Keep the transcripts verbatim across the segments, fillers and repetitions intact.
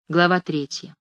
Глава третья.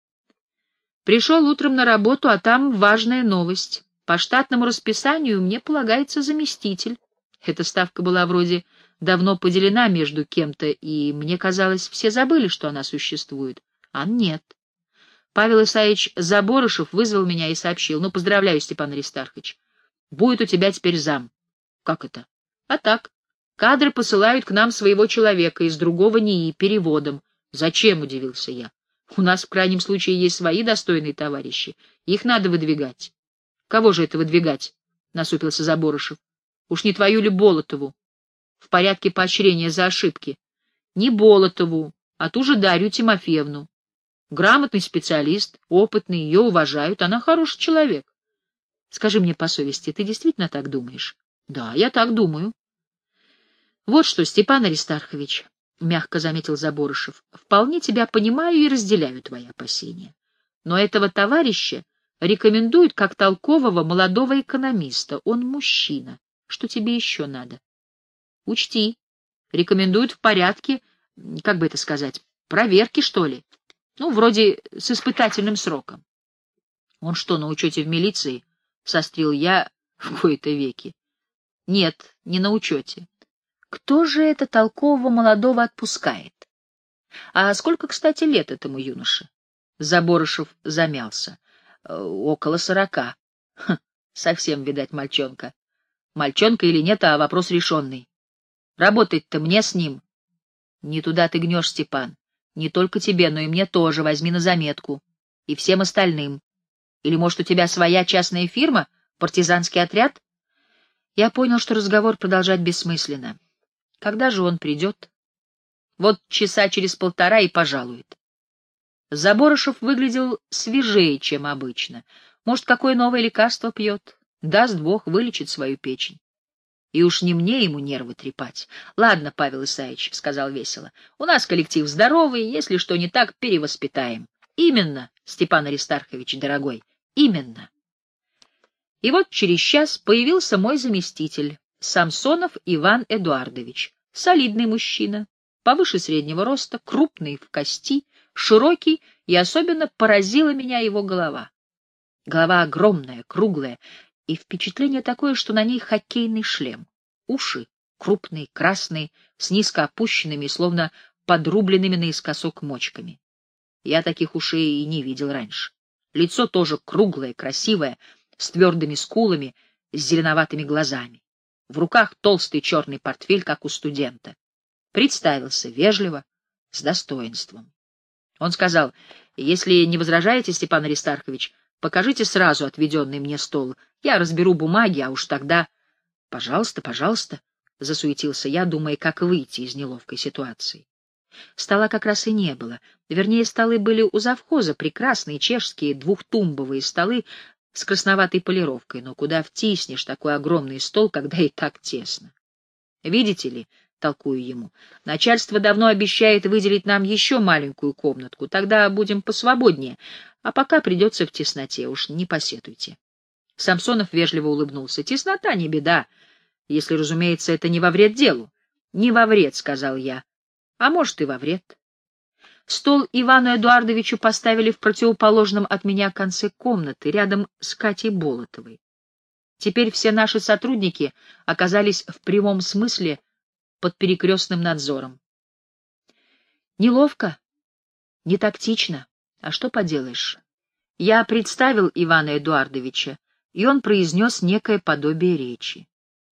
Пришел утром на работу, а там важная новость. По штатному расписанию мне полагается заместитель. Эта ставка была вроде давно поделена между кем-то, и мне казалось, все забыли, что она существует. А нет. Павел Исаевич Заборышев вызвал меня и сообщил: «Ну, поздравляю, Степан Аристархович, будет у тебя теперь зам». «Как это?» «А так. Кадры посылают к нам своего человека из другого НИИ переводом». «Зачем?» — удивился я. «У нас в крайнем случае есть свои достойные товарищи. Их надо выдвигать». «Кого же это выдвигать?» — насупился Заборышев. «Уж не твою ли Болотову? В порядке поощрения за ошибки». «Не Болотову, а ту же Дарью Тимофеевну. Грамотный специалист, опытный, ее уважают, она хороший человек». «Скажи мне по совести, ты действительно так думаешь?» «Да, я так думаю». «Вот что, Степан Аристархович», — мягко заметил Заборышев, — «вполне тебя понимаю и разделяю твои опасения. Но этого товарища рекомендуют как толкового молодого экономиста. Он мужчина. Что тебе еще надо?» «Учти, рекомендуют в порядке, как бы это сказать, проверки, что ли. Ну, вроде с испытательным сроком». «Он что, на учете в милиции?» — сострил я в кои-то веки. «Нет, не на учете». «Кто же это толкового молодого отпускает? А сколько, кстати, лет этому юноше?» Заборышев замялся. «Э, «Около сорока». Хм, совсем, видать, мальчонка. Мальчонка или нет, а вопрос решенный. Работать-то мне с ним. Не туда ты гнешь, Степан. Не только тебе, но и мне тоже, возьми на заметку. И всем остальным. Или, может, у тебя своя частная фирма, партизанский отряд?» Я понял, что разговор продолжать бессмысленно. Когда же он придет? Вот часа через полтора и пожалует. Заборышев выглядел свежее, чем обычно. Может, какое новое лекарство пьет? Даст Бог, вылечит свою печень. И уж не мне ему нервы трепать. — Ладно, Павел Исаевич, — сказал весело, — у нас коллектив здоровый, если что не так, перевоспитаем. — Именно, Степан Аристархович, дорогой, именно. И вот через час появился мой заместитель, Самсонов Иван Эдуардович. Солидный мужчина, повыше среднего роста, крупный в кости, широкий, и особенно поразила меня его голова. Голова огромная, круглая, и впечатление такое, что на ней хоккейный шлем. Уши крупные, красные, с низко опущенными, словно подрубленными наискосок мочками. Я таких ушей и не видел раньше. Лицо тоже круглое, красивое, с твердыми скулами, с зеленоватыми глазами. В руках толстый черный портфель, как у студента. Представился вежливо, с достоинством. Он сказал: «Если не возражаете, Степан Аристархович, покажите сразу отведенный мне стол. Я разберу бумаги, а уж тогда...» «Пожалуйста, пожалуйста», — засуетился я, думая, как выйти из неловкой ситуации. Стола как раз и не было. Вернее, столы были у завхоза, прекрасные чешские двухтумбовые столы с красноватой полировкой, но куда втиснешь такой огромный стол, когда и так тесно? «Видите ли, — толкую ему, — начальство давно обещает выделить нам еще маленькую комнатку, тогда будем посвободнее, а пока придется в тесноте, уж не посетуйте». Самсонов вежливо улыбнулся. «Теснота не беда, если, разумеется, это не во вред делу». «Не во вред, — сказал я, — а может и во вред». Стол Ивану Эдуардовичу поставили в противоположном от меня конце комнаты, рядом с Катей Болотовой. Теперь все наши сотрудники оказались в прямом смысле под перекрестным надзором. Неловко, не тактично, а что поделаешь. Я представил Ивана Эдуардовича, и он произнес некое подобие речи.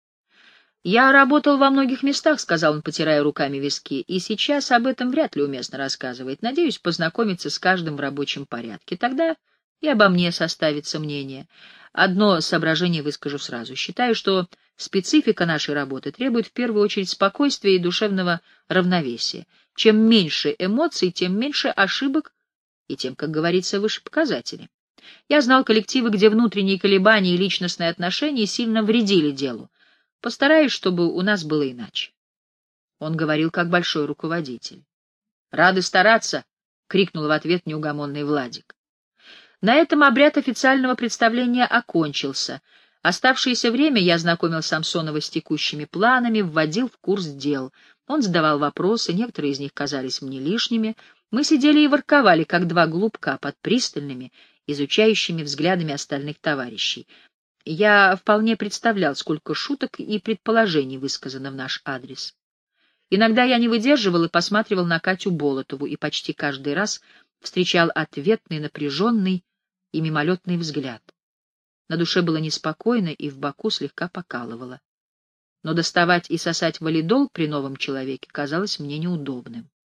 «Я работал во многих местах», — сказал он, потирая руками виски, — «и сейчас об этом вряд ли уместно рассказывать. Надеюсь познакомиться с каждым в рабочем порядке. Тогда и обо мне составится мнение. Одно соображение выскажу сразу. Считаю, что специфика нашей работы требует в первую очередь спокойствия и душевного равновесия. Чем меньше эмоций, тем меньше ошибок и тем, как говорится, выше показатели. Я знал коллективы, где внутренние колебания и личностные отношения сильно вредили делу. Постараюсь, чтобы у нас было иначе». Он говорил как большой руководитель. «Рады стараться!» — крикнул в ответ неугомонный Владик. На этом обряд официального представления окончился. Оставшееся время я знакомил Самсонова с текущими планами, вводил в курс дел. Он задавал вопросы, некоторые из них казались мне лишними, Мы сидели и ворковали, как два голубка, под пристальными, изучающими взглядами остальных товарищей. Я вполне представлял, сколько шуток и предположений высказано в наш адрес. Иногда я не выдерживал и посматривал на Катю Болотову, и почти каждый раз встречал ответный, напряженный и мимолетный взгляд. На душе было неспокойно и в боку слегка покалывало. Но доставать и сосать валидол при новом человеке казалось мне неудобным.